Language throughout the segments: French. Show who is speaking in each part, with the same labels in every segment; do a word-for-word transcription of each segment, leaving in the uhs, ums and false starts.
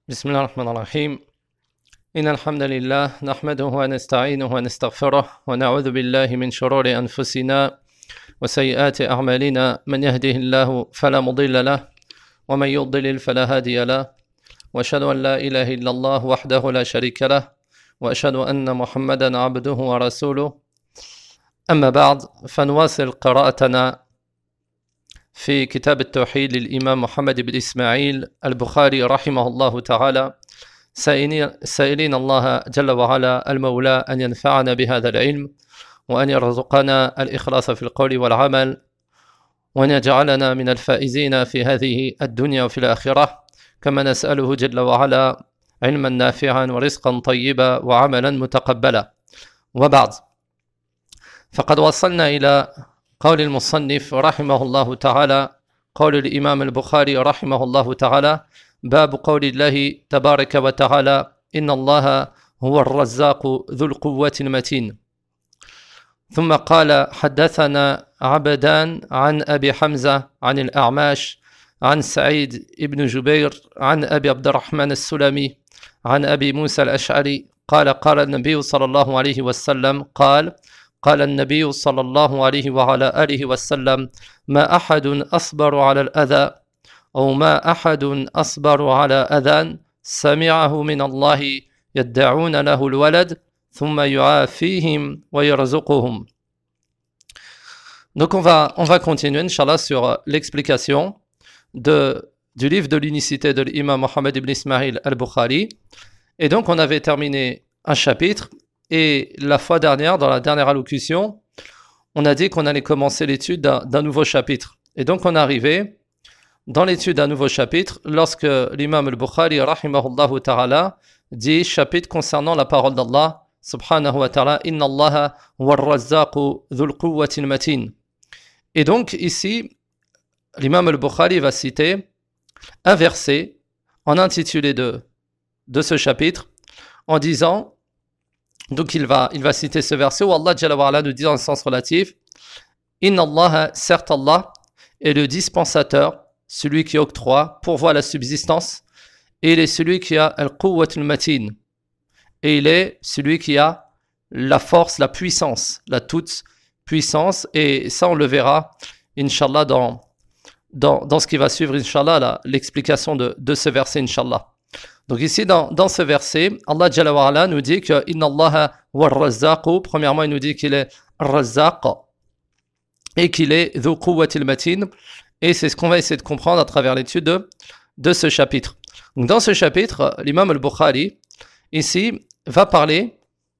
Speaker 1: بسم الله الرحمن الرحيم إن الحمد لله نحمده ونستعينه ونستغفره ونعوذ بالله من شرور أنفسنا وسيئات أعمالنا من يهده الله فلا مضل له ومن يضلل فلا هادي له وأشهد أن لا إله إلا الله وحده لا شريك له وأشهد أن محمدا عبده ورسوله أما بعد فنواصل قراءتنا في كتاب التوحيد للإمام محمد بن إسماعيل البخاري رحمه الله تعالى سائلين الله جل وعلا المولى أن ينفعنا بهذا العلم وأن يرزقنا الإخلاص في القول والعمل وأن يجعلنا من الفائزين في هذه الدنيا وفي الآخرة كما نسأله جل وعلا علما نافعا ورزقا طيبا وعملا متقبلا. وبعد، فقد وصلنا إلى قول المصنف رحمه الله تعالى، قول الإمام البخاري رحمه الله تعالى: باب قول الله تبارك وتعالى: إن الله هو الرزاق ذو القوة المتين. ثم قال: حدثنا عبدان عن أبي حمزة عن الأعماش عن سعيد بن جبير عن أبي عبد الرحمن السلمي عن أبي موسى الأشعري قال: قال النبي صلى الله عليه وسلم قال قال النبي صلى الله عليه وعلى آله وسلم: ما أحد أصبر على الأذى أو ما أحد أصبر على أذى سمعه من الله يدعون له الولد ثم يعافيهم ويرزقهم. Donc on va, on va continuer, Inch'Allah, sur l'explication de, du livre de l'unicité de l'imam Mohammed ibn Ismail al-Bukhari. Et donc on avait terminé un chapitre, et la fois dernière, dans la dernière allocution, on a dit qu'on allait commencer l'étude d'un, d'un nouveau chapitre. Et donc on est arrivé dans l'étude d'un nouveau chapitre lorsque l'imam al-Bukhari rahimahullah ta'ala dit chapitre concernant la parole d'Allah subhanahu wa ta'ala: Inna Allah huwa ar-razzaqu dhul quwwati al-matin. Et donc ici, l'imam al-Bukhari va citer un verset en intitulé de, de ce chapitre en disant, donc il va, il va citer ce verset où Allah Jalla wa Ala nous dit dans le sens relatif: Inna Allah, certes Allah, est le dispensateur, celui qui octroie, pourvoit la subsistance, et il est celui qui a al-quwwat al-matin, et il est celui qui a la force, la puissance, la toute puissance, et ça on le verra, Inch'Allah, dans, dans, dans ce qui va suivre, Inch'Allah, la, l'explication de, de ce verset, Inch'Allah. Donc ici, dans, dans ce verset, Allah Jalla wa Ala nous dit que Inna Allah wa ar-razzaq. Premièrement, il nous dit qu'il est Razzaq et qu'il est Dhu Quwwatil Matin. Et c'est ce qu'on va essayer de comprendre à travers l'étude de, de ce chapitre. Donc dans ce chapitre, l'imam al-Bukhari, ici, va parler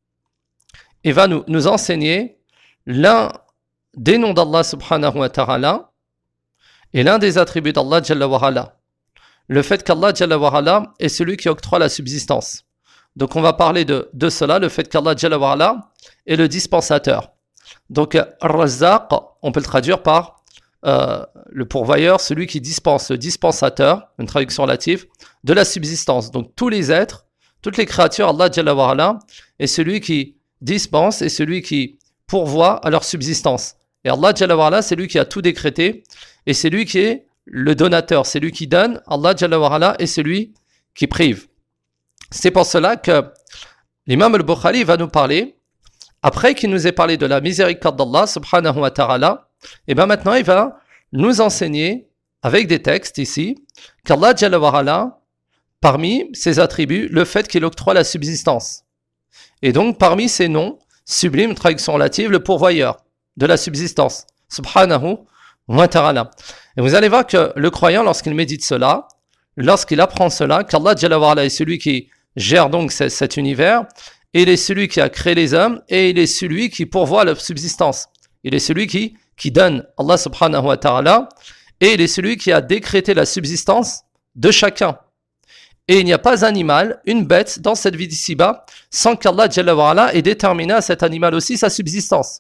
Speaker 1: et va nous, nous enseigner l'un des noms d'Allah subhanahu wa ta'ala et l'un des attributs d'Allah Jalla wa Ala. Le fait qu'Allah Jalla wa Ala est celui qui octroie la subsistance. Donc on va parler de, de cela, le fait qu'Allah Jalla wa Ala est le dispensateur. Donc Ar-Razzaq, on peut le traduire par euh, le pourvoyeur, celui qui dispense, le dispensateur, une traduction relative, de la subsistance. Donc tous les êtres, toutes les créatures, Allah Jalla wa Ala est celui qui dispense et celui qui pourvoit à leur subsistance. Et Allah Jalla wa Ala, c'est lui qui a tout décrété et c'est lui qui est le donateur, c'est lui qui donne. Allah Jalla wa Ala est celui qui prive. C'est pour cela que l'imam al-Bukhari va nous parler, après qu'il nous ait parlé de la miséricorde d'Allah subhanahu wa ta'ala, et bien maintenant il va nous enseigner avec des textes ici qu'Allah Jalla wa Ala, parmi ses attributs, le fait qu'il octroie la subsistance. Et donc parmi ses noms, sublime, traduction relative, le pourvoyeur de la subsistance, subhanahu wa ta'ala. Et vous allez voir que le croyant, lorsqu'il médite cela, lorsqu'il apprend cela, qu'Allah Jalla wa Ala est celui qui gère donc c- cet univers, et il est celui qui a créé les hommes, et il est celui qui pourvoit leur subsistance. Il est celui qui, qui donne, Allah subhanahu wa ta'ala, et il est celui qui a décrété la subsistance de chacun. Et il n'y a pas animal, une bête, dans cette vie d'ici-bas, sans qu'Allah Jalla wa Ala ait déterminé à cet animal aussi sa subsistance.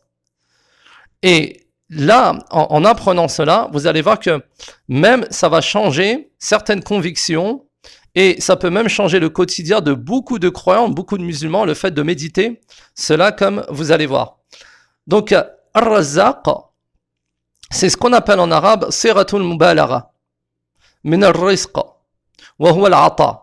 Speaker 1: Et là, en, en apprenant cela, vous allez voir que même ça va changer certaines convictions et ça peut même changer le quotidien de beaucoup de croyants, beaucoup de musulmans, le fait de méditer cela, comme vous allez voir. Donc, Ar-Razzaq, c'est ce qu'on appelle en arabe Siratul Mubalagha min ar-rizq wa huwa al-ata.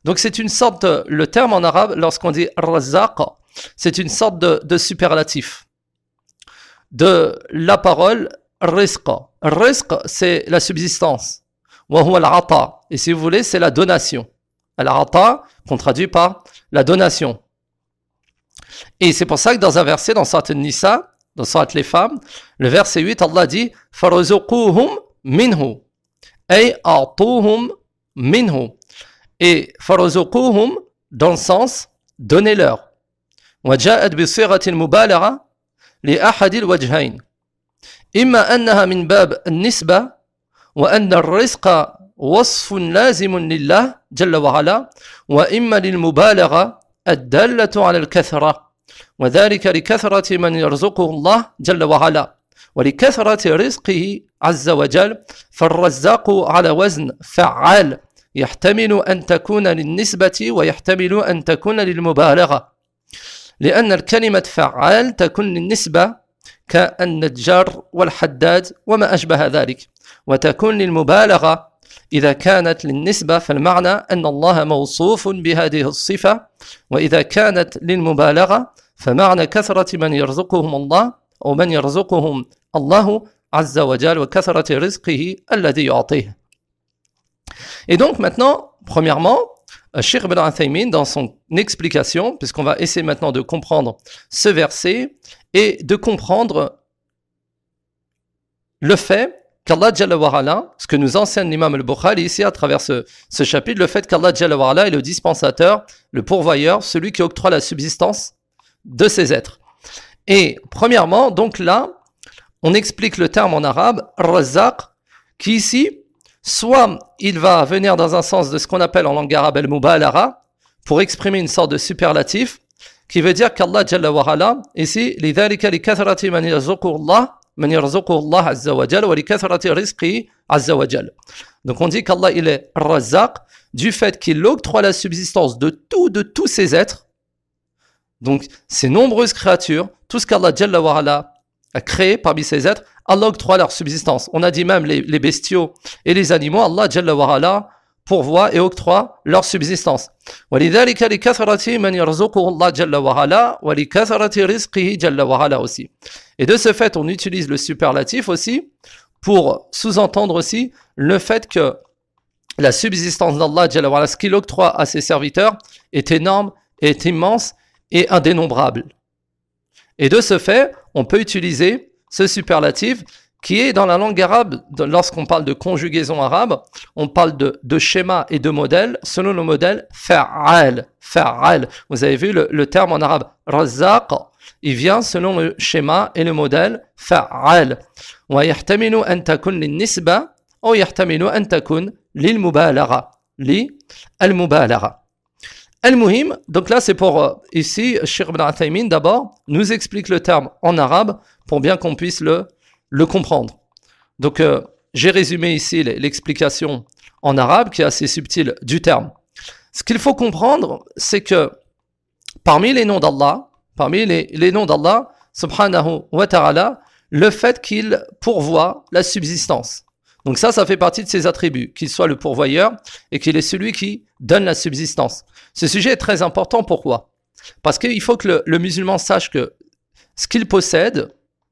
Speaker 1: Donc c'est une sorte de, le terme en arabe, lorsqu'on dit Razzaq, c'est une sorte de, de superlatif de la parole rizq. Rizq, c'est la subsistance. Wa huwa al-ata. Et si vous voulez, c'est la donation. Al-ata, qu'on traduit par la donation. Et c'est pour ça que dans un verset, dans Surat An-Nisa, dans Surat les femmes, le verset huit, Allah dit Farzuquhum minhu. Ay a'tuhum minhu. Et farzuquhum, dans le sens, donnez-leur. Wa ja'at bi siratil mubalagha li ahadil wajhayn. إما أنها من باب النسبة وأن الرزق وصف لازم لله جل وعلا وإما للمبالغة الدالة على الكثرة وذلك لكثرة من يرزقه الله جل وعلا ولكثرة رزقه عز وجل فالرزاق على وزن فعال يحتمل أن تكون للنسبة ويحتمل أن تكون للمبالغة لأن الكلمة فعال تكون للنسبة كالنجار والحداد وما أشبه ذلك وتكون للمبالغة إذا كانت للنسبة فالمعنى أن الله موصوف بهذه الصفة وإذا كانت للمبالغة فمعنى كثرة من يرزقهم الله أو من يرزقهم الله عز وجل وكثرة رزقه الذي يعطيه. Et donc maintenant, premièrement, Cheikh Ibn Uthaymin, dans son explication, puisqu'on va essayer maintenant de comprendre ce verset et de comprendre le fait qu'Allah Jalla wa Ala, ce que nous enseigne l'imam al-Bukhari ici à travers ce, ce chapitre, le fait qu'Allah Jalla wa Ala est le dispensateur, le pourvoyeur, celui qui octroie la subsistance de ces êtres. Et premièrement, donc là, on explique le terme en arabe, Razzaq, qui ici, soit il va venir dans un sens de ce qu'on appelle en langue arabe al-mubalara, pour exprimer une sorte de superlatif, qui veut dire qu'Allah Jalla wa Ala, ici, لذلك لكثرة من يرزقه الله من يرزقه الله عز وجل ولكثرة رزقه عز وجل. Donc on dit qu'Allah il est Razzaq du fait qu'il octroie la subsistance de tout, de tous ces êtres, donc ces nombreuses créatures, tout ce qu'Allah Jalla wa Ala a créé parmi ces êtres, Allah octroie leur subsistance. On a dit même les, les bestiaux et les animaux, Allah Jalla wa Ala pourvoit et octroie leur subsistance. وَلِذَلِكَ لِكَثْرَةِ مَنْ يَرْزُقُهُ اللَّهُ جَلَّ وَعَلَا وَلِكَثْرَةِ رِزْقِهِ جَلَّ وَعَلَا aussi. Et de ce fait, on utilise le superlatif aussi pour sous-entendre aussi le fait que la subsistance d'Allah Jalla wa'ala, ce qu'il octroie à ses serviteurs, est énorme, est immense et indénombrable. Et de ce fait, on peut utiliser ce superlatif qui est dans la langue arabe, lorsqu'on parle de conjugaison arabe, on parle de, de schéma et de modèle, selon le modèle fa'al, fa'al. Vous avez vu le, le terme en arabe, razzaq, il vient selon le schéma et le modèle fa'al. Wa yahtamilu an takun lin-nisba ou yahtamilu an takun lil-mubalagha, li al-mubalagha. Al-muhim, donc là c'est pour, euh, ici, Cheikh Ibn Uthaymin d'abord nous explique le terme en arabe pour bien qu'on puisse le le comprendre. Donc, euh, j'ai résumé ici l'explication en arabe qui est assez subtile du terme. Ce qu'il faut comprendre, c'est que parmi les noms d'Allah, parmi les, les noms d'Allah, subhanahu wa ta'ala, le fait qu'il pourvoit la subsistance. Donc ça, ça fait partie de ses attributs, qu'il soit le pourvoyeur et qu'il est celui qui donne la subsistance. Ce sujet est très important, pourquoi ? Parce qu'il faut que le, le musulman sache que ce qu'il possède,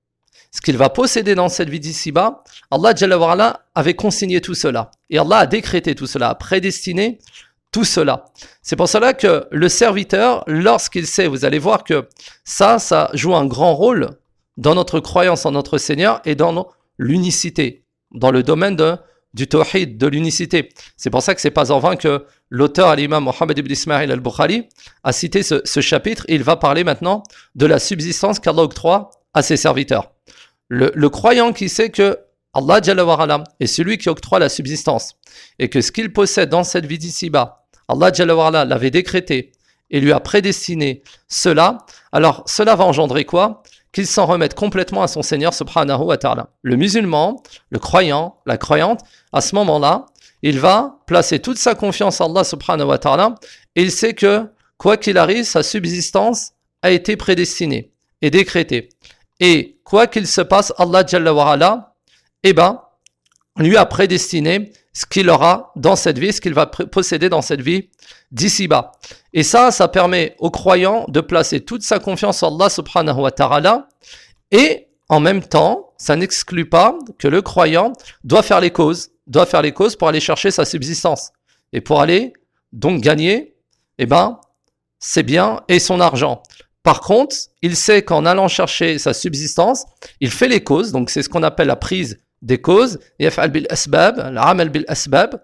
Speaker 1: ce qu'il va posséder dans cette vie d'ici-bas, Allah Jalla wa Ala avait consigné tout cela. Et Allah a décrété tout cela, a prédestiné tout cela. C'est pour cela que le serviteur, lorsqu'il sait, vous allez voir que ça, ça joue un grand rôle dans notre croyance en notre Seigneur et dans l'unicité, dans le domaine de, du tawhid, de l'unicité. C'est pour ça que c'est pas en vain que l'auteur, l'imam Mohammed ibn Ismail al-Bukhari, a cité ce, ce chapitre et il va parler maintenant de la subsistance qu'Allah octroie à ses serviteurs. Le, le croyant qui sait que Allah Jalla wa Ala est celui qui octroie la subsistance et que ce qu'il possède dans cette vie d'ici-bas, Allah Jalla wa Ala l'avait décrété et lui a prédestiné cela, alors cela va engendrer quoi ? Qu'il s'en remette complètement à son Seigneur subhanahu wa ta'ala. Le musulman, le croyant, la croyante, à ce moment-là, il va placer toute sa confiance en Allah subhanahu wa ta'ala et il sait que quoi qu'il arrive, sa subsistance a été prédestinée et décrétée. Et quoi qu'il se passe, Allah Jalla wa Ala, eh ben, lui a prédestiné ce qu'il aura dans cette vie, ce qu'il va posséder dans cette vie d'ici-bas. Et ça, ça permet aux croyants de placer toute sa confiance en Allah subhanahu wa ta'ala, et en même temps, ça n'exclut pas que le croyant doit faire les causes, doit faire les causes pour aller chercher sa subsistance, et pour aller donc gagner, eh ben, ses biens et son argent. Par contre, il sait qu'en allant chercher sa subsistance, il fait les causes, donc c'est ce qu'on appelle la prise des causes, yaf'al bil asbab, l'amal bil asbab,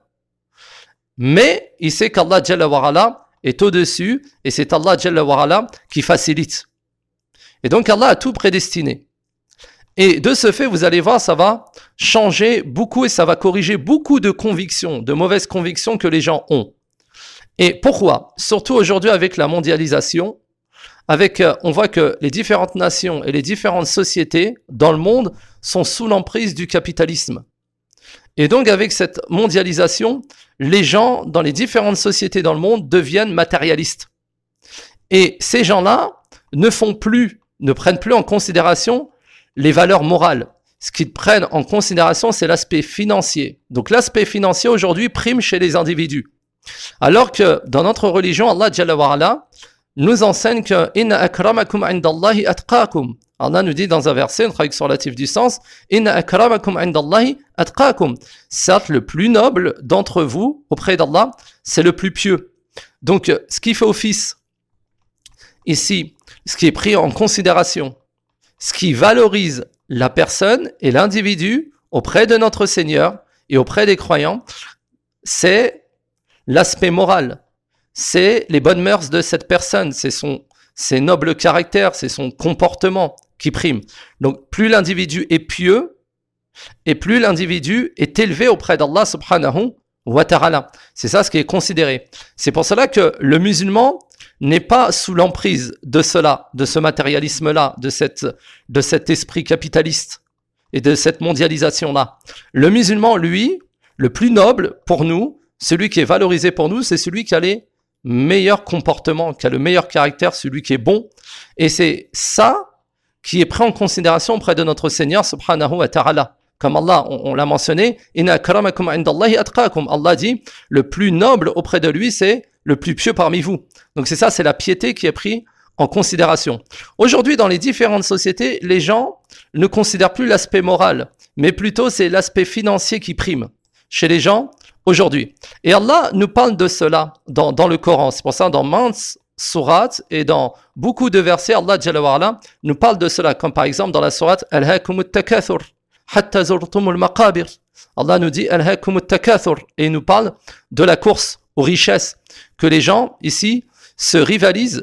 Speaker 1: mais il sait qu'Allah Jalla wa Ala est au-dessus, et c'est Allah Jalla wa Ala qui facilite. Et donc Allah a tout prédestiné. Et de ce fait, vous allez voir, ça va changer beaucoup et ça va corriger beaucoup de convictions, de mauvaises convictions que les gens ont. Et pourquoi ? Surtout aujourd'hui avec la mondialisation, avec, euh, on voit que les différentes nations et les différentes sociétés dans le monde sont sous l'emprise du capitalisme. Et donc avec cette mondialisation, les gens dans les différentes sociétés dans le monde deviennent matérialistes. Et ces gens-là ne font plus, ne prennent plus en considération les valeurs morales. Ce qu'ils prennent en considération, c'est l'aspect financier. Donc l'aspect financier aujourd'hui prime chez les individus. Alors que dans notre religion, Allah Jalla wa Ala nous enseigne que inna akramakum indallahi atqakum. Allah nous dit dans un verset, une traduction relative du sens, inna akramakum indallahi atqakum. Certes, le plus noble d'entre vous auprès d'Allah, c'est le plus pieux. Donc, ce qui fait office ici, ce qui est pris en considération, ce qui valorise la personne et l'individu auprès de notre Seigneur et auprès des croyants, c'est l'aspect moral. C'est les bonnes mœurs de cette personne, c'est son, ses nobles caractères, c'est son comportement qui prime. Donc, plus l'individu est pieux, et plus l'individu est élevé auprès d'Allah subhanahu wa ta'ala. C'est ça ce qui est considéré. C'est pour cela que le musulman n'est pas sous l'emprise de cela, de ce matérialisme-là, de, cette, de cet esprit capitaliste et de cette mondialisation-là. Le musulman, lui, le plus noble pour nous, celui qui est valorisé pour nous, c'est celui qui a les meilleur comportement, qui a le meilleur caractère, celui qui est bon. Et c'est ça qui est pris en considération auprès de notre Seigneur subhanahu wa ta'ala. Comme Allah, on, on l'a mentionné, inna akramakum indallahi atqakum. Allah dit, le plus noble auprès de lui, c'est le plus pieux parmi vous. Donc c'est ça, c'est la piété qui est prise en considération. Aujourd'hui, dans les différentes sociétés, les gens ne considèrent plus l'aspect moral, mais plutôt c'est l'aspect financier qui prime chez les gens aujourd'hui. Et Allah nous parle de cela dans, dans le Coran. C'est pour ça dans maintes sourates et dans beaucoup de versets, Allah Jalla wa Ala nous parle de cela, comme par exemple dans la sourate Alhaakumut takathur hatta zurtumul maqabir. Allah nous dit Alhaakumut takathur et il nous parle de la course aux richesses, que les gens ici se rivalisent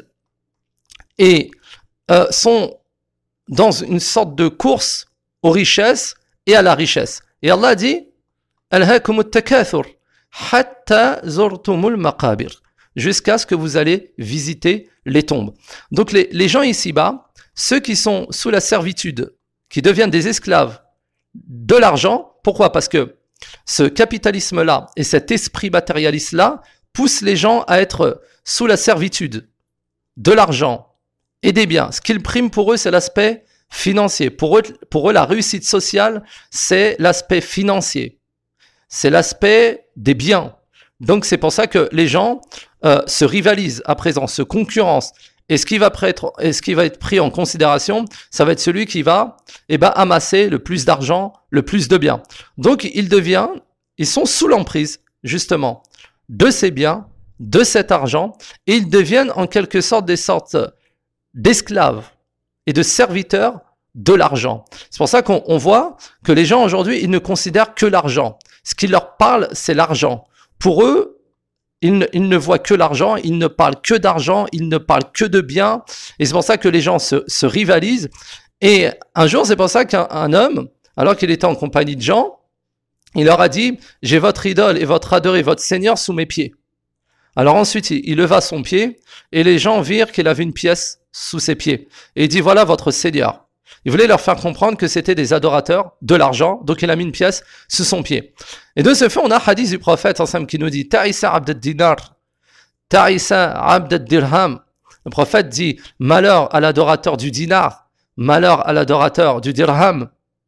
Speaker 1: et euh, sont dans une sorte de course aux richesses et à la richesse. Et Allah dit Alhaakumut takathur hatta zurtumul maqabir, jusqu'à ce que vous allez visiter les tombes. Donc les, les gens ici-bas, ceux qui sont sous la servitude, qui deviennent des esclaves de l'argent, pourquoi ? Parce que ce capitalisme-là et cet esprit matérialiste-là poussent les gens à être sous la servitude de l'argent et des biens. Ce qu'ils priment pour eux, c'est l'aspect financier. Pour eux, pour eux, la réussite sociale, c'est l'aspect financier. C'est l'aspect des biens. Donc c'est pour ça que les gens euh, se rivalisent à présent, se concurrencent. Et ce qui va être, et ce qui va être pris en considération, ça va être celui qui va eh ben, amasser le plus d'argent, le plus de biens. Donc ils deviennent, ils sont sous l'emprise justement de ces biens, de cet argent, et ils deviennent en quelque sorte des sortes d'esclaves et de serviteurs de l'argent. C'est pour ça qu'on on voit que les gens aujourd'hui, ils ne considèrent que l'argent. Ce qui leur parle, c'est l'argent. Pour eux, ils ne, ils ne voient que l'argent, ils ne parlent que d'argent, ils ne parlent que de biens. Et c'est pour ça que les gens se, se rivalisent. Et un jour, c'est pour ça qu'un un homme, alors qu'il était en compagnie de gens, il leur a dit, j'ai votre idole et votre adoré, votre Seigneur sous mes pieds. Alors ensuite, il, il leva son pied et les gens virent qu'il avait une pièce sous ses pieds. Et il dit, voilà votre Seigneur. Il voulait leur faire comprendre que c'était des adorateurs de l'argent, donc il a mis une pièce sous son pied. Et de ce fait, on a un hadith du prophète ensemble qui nous dit Ta'isa abd ad-dinar, Ta'isa abd ad-dirham. Le prophète dit malheur à l'adorateur du dinar, malheur à l'adorateur du dirham.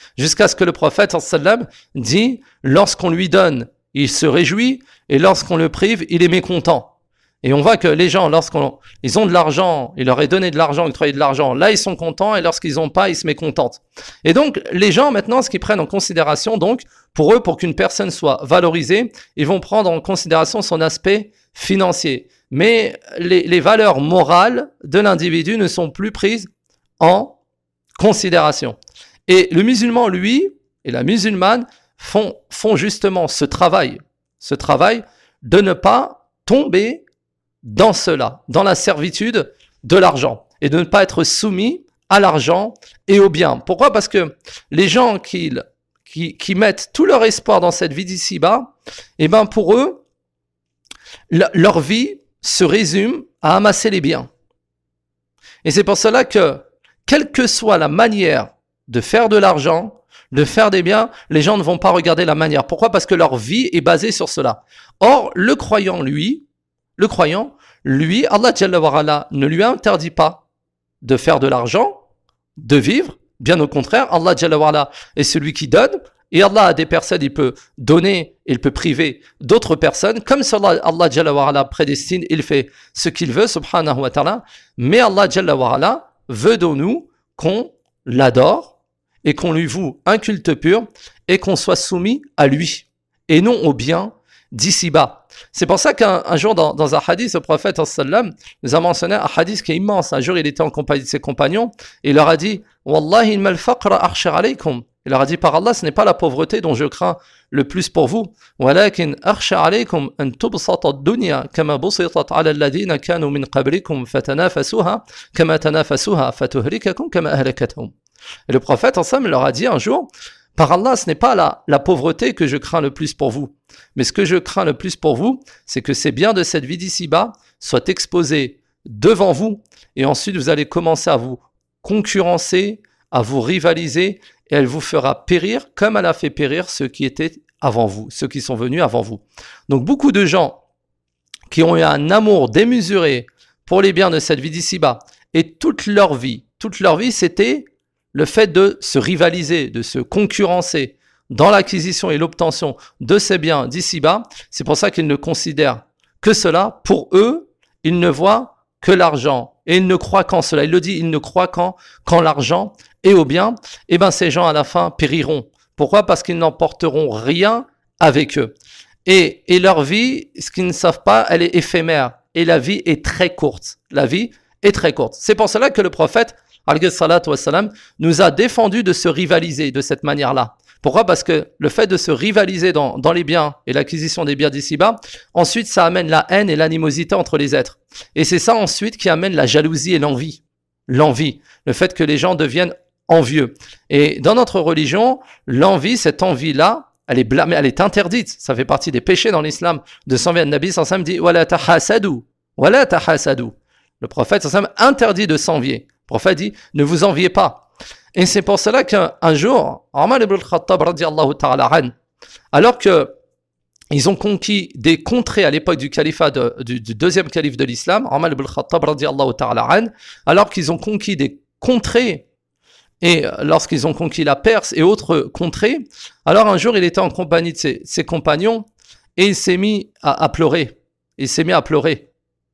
Speaker 1: Jusqu'à ce que le prophète sallam dit, lorsqu'on lui donne, il se réjouit, et lorsqu'on le prive, il est mécontent. Et on voit que les gens, lorsqu'ils ont de l'argent, il leur est donné de l'argent, octroyé de l'argent, là ils sont contents, et lorsqu'ils n'ont pas, ils se mécontentent. Et donc, les gens maintenant, ce qu'ils prennent en considération, donc, pour eux, pour qu'une personne soit valorisée, ils vont prendre en considération son aspect financier. Mais les, les valeurs morales de l'individu ne sont plus prises en considération. Et le musulman, lui, et la musulmane, font, font justement ce travail, ce travail de ne pas tomber dans cela, dans la servitude de l'argent, et de ne pas être soumis à l'argent et au bien. Pourquoi ? Parce que les gens qui, qui, qui mettent tout leur espoir dans cette vie d'ici-bas, eh ben pour eux, le, leur vie se résume à amasser les biens. Et c'est pour cela que, quelle que soit la manière de faire de l'argent, de faire des biens, les gens ne vont pas regarder la manière. Pourquoi ? Parce que leur vie est basée sur cela. Or, le croyant, lui, le croyant, lui, Allah Jalla wa Ala ne lui interdit pas de faire de l'argent, de vivre. Bien au contraire, Allah Jalla wa Ala est celui qui donne. Et Allah a des personnes, il peut donner, il peut priver d'autres personnes. Comme cela, Allah Jalla wa Ala prédestine, il fait ce qu'il veut, subhanahu wa ta'ala. Mais Allah Jalla wa Ala veut de nous qu'on l'adore et qu'on lui voue un culte pur et qu'on soit soumis à lui et non au bien d'ici-bas. C'est pour ça qu'un un jour, dans, dans un hadith, le prophète sallam nous a mentionné un hadith qui est immense. Un jour, il était en compagnie de ses compagnons et il leur a dit « Wallahi mal faqra akhshar alaykum » Il leur a dit « Par Allah, ce n'est pas la pauvreté dont je crains le plus pour vous. Walakin akhshar alaykum an tubsata ad-dunya kama busitat ala alladhina kanu min qablikum fatanafasuha kama tanafasuha fatuhlikakum kama ahlakathum » Et le prophète sallam leur a dit un jour « Par Allah, ce n'est pas la, la pauvreté que je crains le plus pour vous. Mais ce que je crains le plus pour vous, c'est que ces biens de cette vie d'ici-bas soient exposés devant vous. Et ensuite, vous allez commencer à vous concurrencer, à vous rivaliser. Et elle vous fera périr comme elle a fait périr ceux qui étaient avant vous, ceux qui sont venus avant vous. Donc, beaucoup de gens qui ont eu un amour démesuré pour les biens de cette vie d'ici-bas. Et toute leur vie, toute leur vie, c'était le fait de se rivaliser, de se concurrencer dans l'acquisition et l'obtention de ces biens d'ici-bas. C'est pour ça qu'ils ne considèrent que cela. Pour eux, ils ne voient que l'argent. Et ils ne croient qu'en cela. Il le dit, ils ne croient qu'en, qu'en l'argent et au bien. Et bien, ces gens, à la fin, périront. Pourquoi ? Parce qu'ils n'emporteront rien avec eux. Et, et leur vie, ce qu'ils ne savent pas, elle est éphémère. Et la vie est très courte. La vie est très courte. C'est pour cela que le prophète, alayhi salatu wassalam, nous a défendu de se rivaliser de cette manière-là. Pourquoi ? Parce que le fait de se rivaliser dans, dans les biens et l'acquisition des biens d'ici-bas, ensuite ça amène la haine et l'animosité entre les êtres. Et c'est ça ensuite qui amène la jalousie et l'envie. L'envie, le fait que les gens deviennent envieux. Et dans notre religion, l'envie, cette envie-là, elle est blâmée, elle est interdite. Ça fait partie des péchés dans l'islam. De s'envier, le Nabi sallallahu alayhi wa sallam dit « Wala tahasadu » Wala tahasadu. Le prophète sallallahu alayhi wa sallam interdit de s'envier. Le prophète dit, ne vous enviez pas. Et c'est pour cela qu'un un jour, Omar ibn al-Khattab, radiallahu ta'ala an, alors que ils ont conquis des contrées à l'époque du califat de, du, du deuxième calife de l'islam, Omar ibn al-Khattab, radiallahu ta'ala an, alors qu'ils ont conquis des contrées, et lorsqu'ils ont conquis la Perse et autres contrées, alors un jour il était en compagnie de ses, ses compagnons, et il s'est mis à, à pleurer. Il s'est mis à pleurer.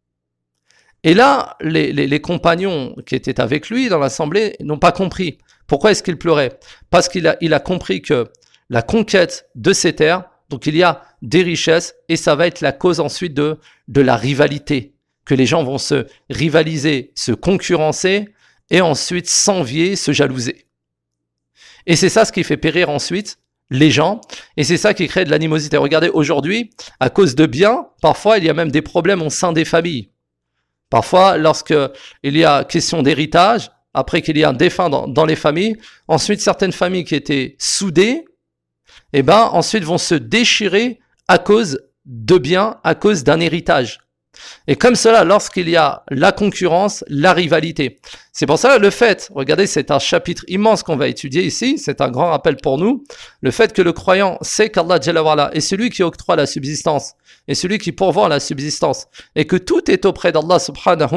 Speaker 1: Et là, les, les, les compagnons qui étaient avec lui dans l'assemblée n'ont pas compris. Pourquoi est-ce qu'il pleurait ? Parce qu'il a, il a compris que la conquête de ces terres, donc il y a des richesses, et ça va être la cause ensuite de, de la rivalité. Que les gens vont se rivaliser, se concurrencer, et ensuite s'envier, se jalouser. Et c'est ça ce qui fait périr ensuite les gens, et c'est ça qui crée de l'animosité. Regardez, aujourd'hui, à cause de biens, parfois il y a même des problèmes au sein des familles. Parfois, lorsque il y a question d'héritage, après qu'il y a un défunt dans, dans les familles, ensuite certaines familles qui étaient soudées, eh ben, ensuite vont se déchirer à cause de biens, à cause d'un héritage. Et comme cela, lorsqu'il y a la concurrence, la rivalité. C'est pour ça le fait, regardez, c'est un chapitre immense qu'on va étudier ici, c'est un grand rappel pour nous, le fait que le croyant sait qu'Allah Jalla wa Ala est celui qui octroie la subsistance, et celui qui pourvoit la subsistance, et que tout est auprès d'Allah subhanahu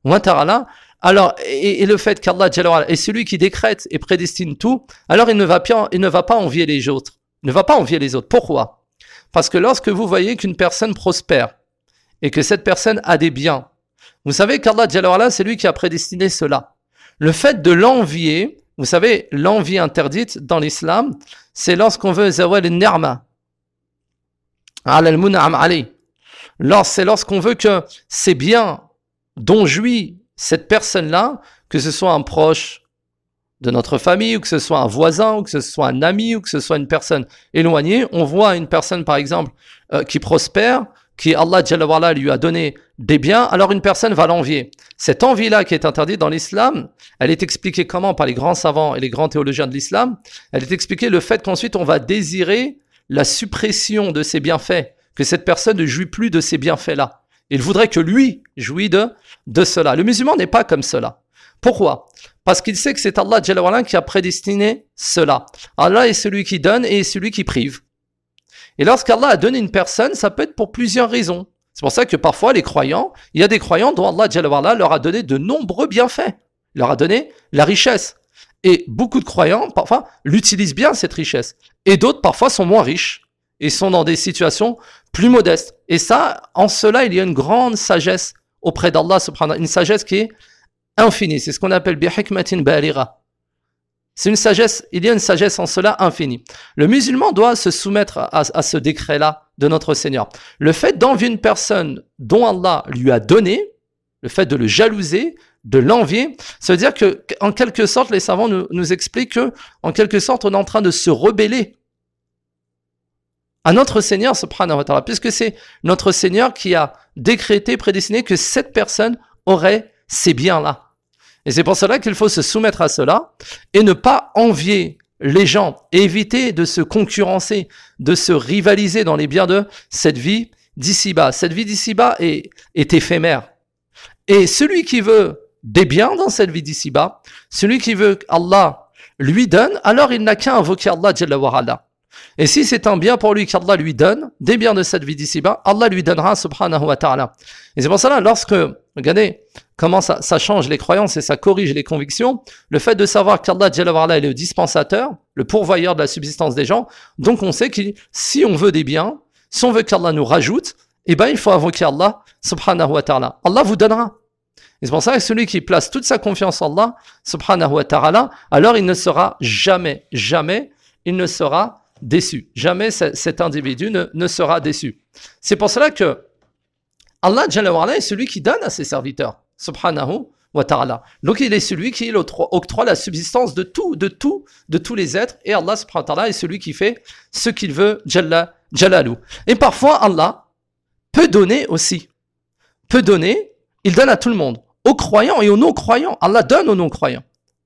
Speaker 1: wa ta'ala, alors, et, et le fait qu'Allah est celui qui décrète et prédestine tout, alors il ne va pas, il ne va pas envier les autres. Il ne va pas envier les autres. Pourquoi? Parce que lorsque vous voyez qu'une personne prospère et que cette personne a des biens, vous savez qu'Allah c'est lui qui a prédestiné cela. Le fait de l'envier, vous savez, l'envie interdite dans l'islam, c'est lorsqu'on veut zawal al-ni'ma ala al-mun'am alayh. C'est lorsqu'on veut que ces biens dont jouit cette personne-là, que ce soit un proche de notre famille, ou que ce soit un voisin, ou que ce soit un ami, ou que ce soit une personne éloignée, on voit une personne par exemple euh, qui prospère, qui Allah Jalla wa Ala lui a donné des biens, alors une personne va l'envier. Cette envie-là qui est interdite dans l'islam, elle est expliquée comment par les grands savants et les grands théologiens de l'islam? Elle est expliquée le fait qu'ensuite on va désirer la suppression de ces bienfaits, que cette personne ne jouit plus de ces bienfaits-là. Il voudrait que lui jouit de, de cela. Le musulman n'est pas comme cela. Pourquoi? Parce qu'il sait que c'est Allah Jalla wa Ala qui a prédestiné cela. Allah est celui qui donne et est celui qui prive. Et lorsqu'Allah a donné une personne, ça peut être pour plusieurs raisons. C'est pour ça que parfois les croyants, il y a des croyants dont Allah Jalla wa Ala leur a donné de nombreux bienfaits. Il leur a donné la richesse. Et beaucoup de croyants, parfois, l'utilisent bien cette richesse. Et d'autres, parfois, sont moins riches et sont dans des situations plus modestes. Et ça, en cela, il y a une grande sagesse auprès d'Allah subhanahu, une sagesse qui est infinie. C'est ce qu'on appelle bihikmatin balira. C'est une sagesse, il y a une sagesse en cela infinie. Le musulman doit se soumettre à, à ce décret-là de notre Seigneur. Le fait d'envier une personne dont Allah lui a donné, le fait de le jalouser, de l'envier, ça veut dire que, en quelque sorte, les savants nous, nous expliquent que, en quelque sorte, on est en train de se rebeller à notre Seigneur subhanahu wa ta'ala, puisque c'est notre Seigneur qui a décrété, prédestiné que cette personne aurait ces biens-là. Et c'est pour cela qu'il faut se soumettre à cela et ne pas envier les gens, et éviter de se concurrencer, de se rivaliser dans les biens de cette vie d'ici-bas. Cette vie d'ici-bas est, est éphémère. Et celui qui veut des biens dans cette vie d'ici-bas, celui qui veut qu'Allah lui donne, alors il n'a qu'à invoquer Allah Jalla wa Ala. Et si c'est un bien pour lui qu'Allah lui donne, des biens de cette vie d'ici-bas, Allah lui donnera subhanahu wa ta'ala. Et c'est pour cela, lorsque, regardez, comment ça, ça change les croyances et ça corrige les convictions, le fait de savoir qu'Allah Jalla wa Ala est le dispensateur, le pourvoyeur de la subsistance des gens, donc on sait que si on veut des biens, si on veut qu'Allah nous rajoute, eh ben il faut invoquer Allah subhanahu wa ta'ala. Allah vous donnera. Et c'est pour ça que celui qui place toute sa confiance en Allah subhanahu wa ta'ala, alors il ne sera jamais, jamais, il ne sera déçu. Jamais cet individu ne, ne sera déçu. C'est pour cela que Allah Jalla wa Ala est celui qui donne à ses serviteurs, subhanahu wa ta'ala. Donc il est celui qui octroie la subsistance de tout, de tout, de tous les êtres, et Allah subhanahu wa ta'ala est celui qui fait ce qu'il veut, Jalla, Jalalou. Et parfois Allah peut donner aussi. Peut donner, il donne à tout le monde, aux croyants et aux non-croyants. Allah donne aux non-croyants.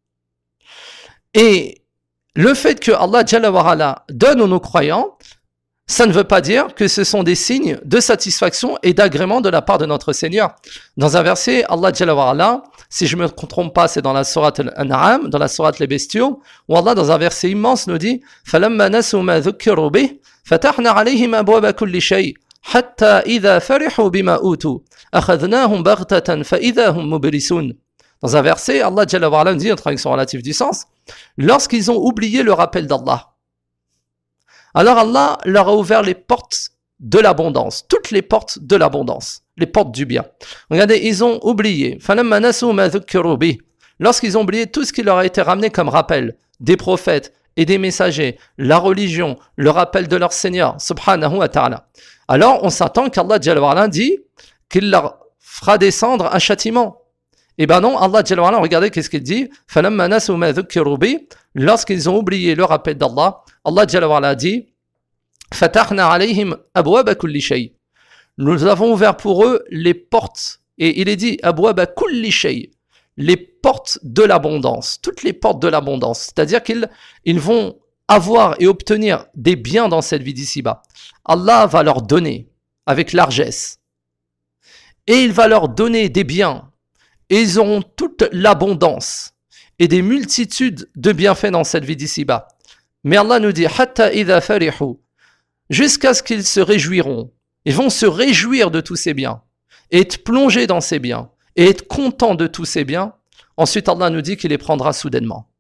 Speaker 1: Et le fait que Allah Jalla wa Ala donne aux non-croyants, ça ne veut pas dire que ce sont des signes de satisfaction et d'agrément de la part de notre Seigneur. Dans un verset, Allah Jalla wa Ala, si je ne me trompe pas, c'est dans la sourate Al-An'am, dans la sourate Les Bestiaux, où Allah, dans un verset immense, nous dit « فَلَمَّا نَسُوا مَا ذُكِّرُوا بِهِ فَتَحْنَا عَلَيْهِمْ أَبْوَابَ كُلِّ شَيْءٍ حَتَّى إِذَا فَرِحُوا بِمَا أُوتُوا أَخَذْنَاهُمْ بَغْتَةً فَإِذَا هُمْ مُبْلِسُونَ » Dans un verset, Allah Jalla wa Ala nous dit, en traduction relative du sens, lorsqu'ils ont oublié le rappel d'Allah, alors Allah leur a ouvert les portes de l'abondance, toutes les portes de l'abondance, les portes du bien. Regardez, ils ont oublié, lorsqu'ils ont oublié tout ce qui leur a été ramené comme rappel, des prophètes et des messagers, la religion, le rappel de leur Seigneur, subhanahu wa ta'ala. Alors on s'attend qu'Allah Jalla wa Ala dit qu'il leur fera descendre un châtiment. Eh ben non, Allah Jalla wa Ala, regardez qu'est-ce qu'il dit. Lorsqu'ils ont oublié le rappel d'Allah, Allah Jalla wa Ala dit Fatahna alayhim abwaba kulli shay. Nous avons ouvert pour eux les portes. Et il est dit abwaba kulli shay, les portes de l'abondance, toutes les portes de l'abondance. C'est-à-dire qu'ils ils vont avoir et obtenir des biens dans cette vie d'ici-bas. Allah va leur donner avec largesse. Et il va leur donner des biens. Et ils auront toute l'abondance et des multitudes de bienfaits dans cette vie d'ici-bas. Mais Allah nous dit hatta idha farihu, jusqu'à ce qu'ils se réjouiront. Ils vont se réjouir de tous ces biens et être plongés dans ces biens et être content de tous ses biens, ensuite Allah nous dit qu'il les prendra soudainement.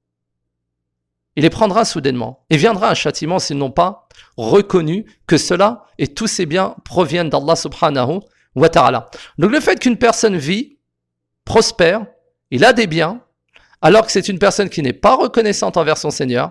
Speaker 1: Il les prendra soudainement. Et viendra un châtiment s'ils n'ont pas reconnu que cela et tous ces biens proviennent d'Allah subhanahu wa ta'ala. Donc le fait qu'une personne vit, prospère, il a des biens, alors que c'est une personne qui n'est pas reconnaissante envers son Seigneur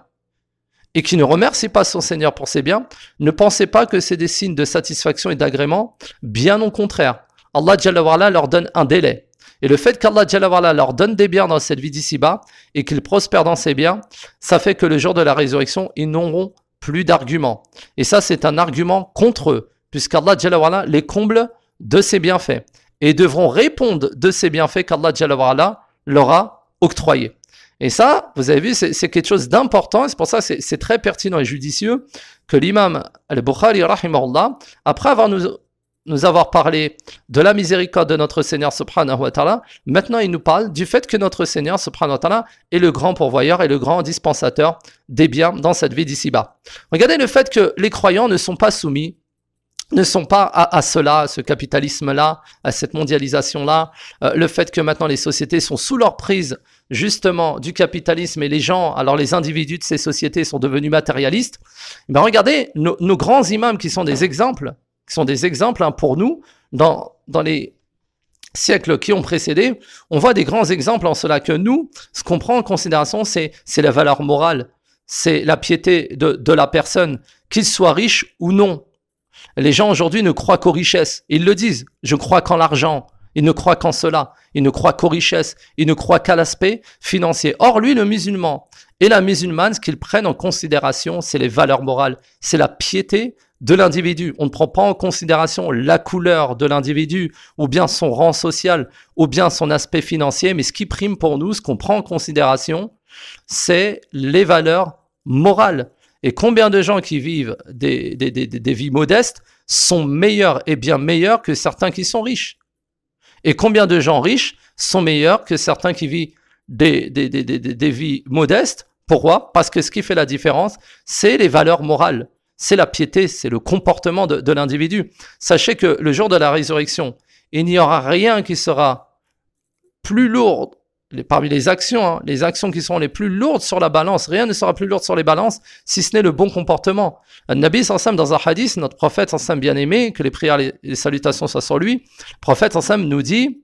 Speaker 1: et qui ne remercie pas son Seigneur pour ses biens, ne pensez pas que c'est des signes de satisfaction et d'agrément, bien au contraire. Allah Jalla wa Ala leur donne un délai. Et le fait qu'Allah Jalla wa Ala leur donne des biens dans cette vie d'ici-bas et qu'ils prospèrent dans ces biens, ça fait que le jour de la résurrection, ils n'auront plus d'arguments. Et ça, c'est un argument contre eux, puisqu'Allah Jalla wa Ala les comble de ses bienfaits et devront répondre de ces bienfaits qu'Allah Jalla wa Ala leur a octroyés. Et ça, vous avez vu, c'est, c'est quelque chose d'important, et c'est pour ça que c'est, c'est très pertinent et judicieux que l'imam al-Bukhari, rahimahullah, après avoir nous, nous avoir parlé de la miséricorde de notre Seigneur subhanahu wa ta'ala, maintenant il nous parle du fait que notre Seigneur subhanahu wa ta'ala est le grand pourvoyeur et le grand dispensateur des biens dans cette vie d'ici-bas. Regardez le fait que les croyants ne sont pas soumis, ne sont pas à, à cela, à ce capitalisme-là, à cette mondialisation-là, euh, le fait que maintenant les sociétés sont sous leur prise justement du capitalisme et les gens, alors les individus de ces sociétés sont devenus matérialistes. Eh bien, regardez nos, nos grands imams qui sont des exemples, qui sont des exemples hein, pour nous dans, dans les siècles qui ont précédé, on voit des grands exemples en cela que nous, ce qu'on prend en considération, c'est, c'est la valeur morale, c'est la piété de, de la personne, qu'il soit riche ou non. Les gens aujourd'hui ne croient qu'aux richesses. Ils le disent. Je crois qu'en l'argent. Ils ne croient qu'en cela. Ils ne croient qu'aux richesses. Ils ne croient qu'à l'aspect financier. Or, lui, le musulman et la musulmane, ce qu'ils prennent en considération, c'est les valeurs morales. C'est la piété de l'individu. On ne prend pas en considération la couleur de l'individu ou bien son rang social ou bien son aspect financier. Mais ce qui prime pour nous, ce qu'on prend en considération, c'est les valeurs morales. Et combien de gens qui vivent des, des, des, des vies modestes sont meilleurs et bien meilleurs que certains qui sont riches? Et combien de gens riches sont meilleurs que certains qui vivent des, des, des, des, des vies modestes? Pourquoi? Parce que ce qui fait la différence, c'est les valeurs morales, c'est la piété, c'est le comportement de, de l'individu. Sachez que le jour de la résurrection, il n'y aura rien qui sera plus lourd. Les, parmi les actions, hein, les actions qui seront les plus lourdes sur la balance, rien ne sera plus lourd sur les balances si ce n'est le bon comportement. Le Nabi sallam dans un hadith, notre prophète sallam bien aimé, que les prières et les salutations soient sur lui, le prophète sallam nous dit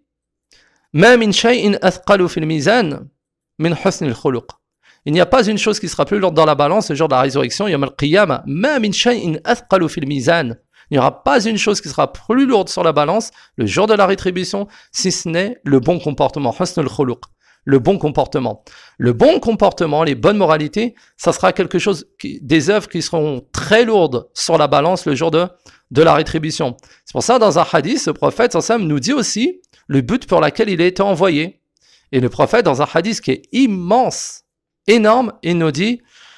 Speaker 1: Ma min shay'in athqalu fil mizan min husn al-khuluq. Il n'y a pas une chose qui sera plus lourde dans la balance le jour de la résurrection, yawm al-qiyamah. Ma min shay'in athqalu fil mizan. Il n'y aura pas une chose qui sera plus lourde sur la balance le jour de la rétribution, si ce n'est le bon comportement, husn al-khuluq, le bon comportement. Le bon comportement, les bonnes moralités, ça sera quelque chose, qui, des œuvres qui seront très lourdes sur la balance le jour de, de la rétribution. C'est pour ça, dans un hadith, le prophète sallam nous dit aussi le but pour lequel il a été envoyé. Et le prophète, dans un hadith qui est immense, énorme, il nous dit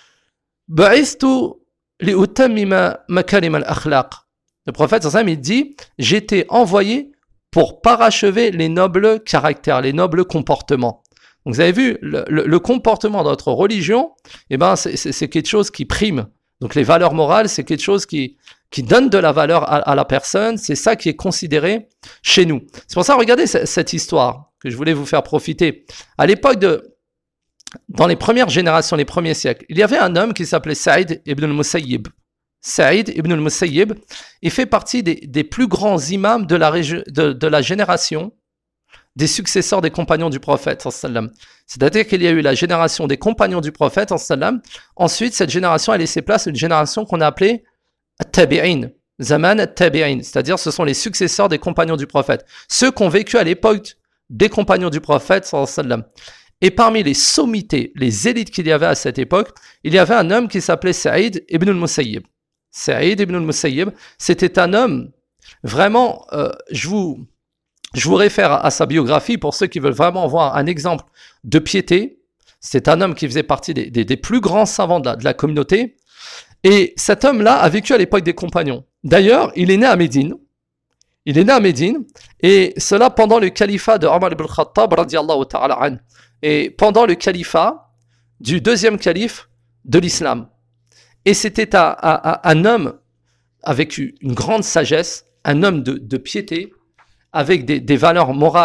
Speaker 1: « Ba'ithtu li'utammima makarim al-akhlaq » Le prophète sallam, il dit « J'étais envoyé pour parachever les nobles caractères, les nobles comportements. » Donc vous avez vu, le, le, le comportement de notre religion, eh ben, c'est, c'est, c'est quelque chose qui prime. Donc les valeurs morales, c'est quelque chose qui, qui donne de la valeur à, à la personne, c'est ça qui est considéré chez nous. C'est pour ça, regardez cette, cette histoire que je voulais vous faire profiter. À l'époque de, dans les premières générations, les premiers siècles, il y avait un homme qui s'appelait Saïd ibn al-Musayyib. Saïd ibn al-Musayyib, il fait partie des, des plus grands imams de la, régi- de, de la génération des successeurs des compagnons du prophète. C'est-à-dire qu'il y a eu la génération des compagnons du prophète. Ensuite, cette génération a laissé place à une génération qu'on a appelée Tabi'in, Zaman Tabi'in, c'est-à-dire ce sont les successeurs des compagnons du prophète, ceux qui ont vécu à l'époque des compagnons du prophète. Et parmi les sommités, les élites qu'il y avait à cette époque, il y avait un homme qui s'appelait Saïd ibn al-Musayyib. Saïd ibn al-Musayyib, c'était un homme, vraiment, euh, je, vous, je vous réfère à, à sa biographie pour ceux qui veulent vraiment voir un exemple de piété. C'est un homme qui faisait partie des, des, des plus grands savants de la, de la communauté. Et cet homme-là a vécu à l'époque des compagnons. D'ailleurs, il est né à Médine. Il est né à Médine, et cela pendant le califat de Omar ibn al-Khattab, radiallahu ta'ala an, et pendant le califat du deuxième calife de l'islam. Et c'était un, un, un homme avec une grande sagesse, un homme de, de piété, avec des, des valeurs morales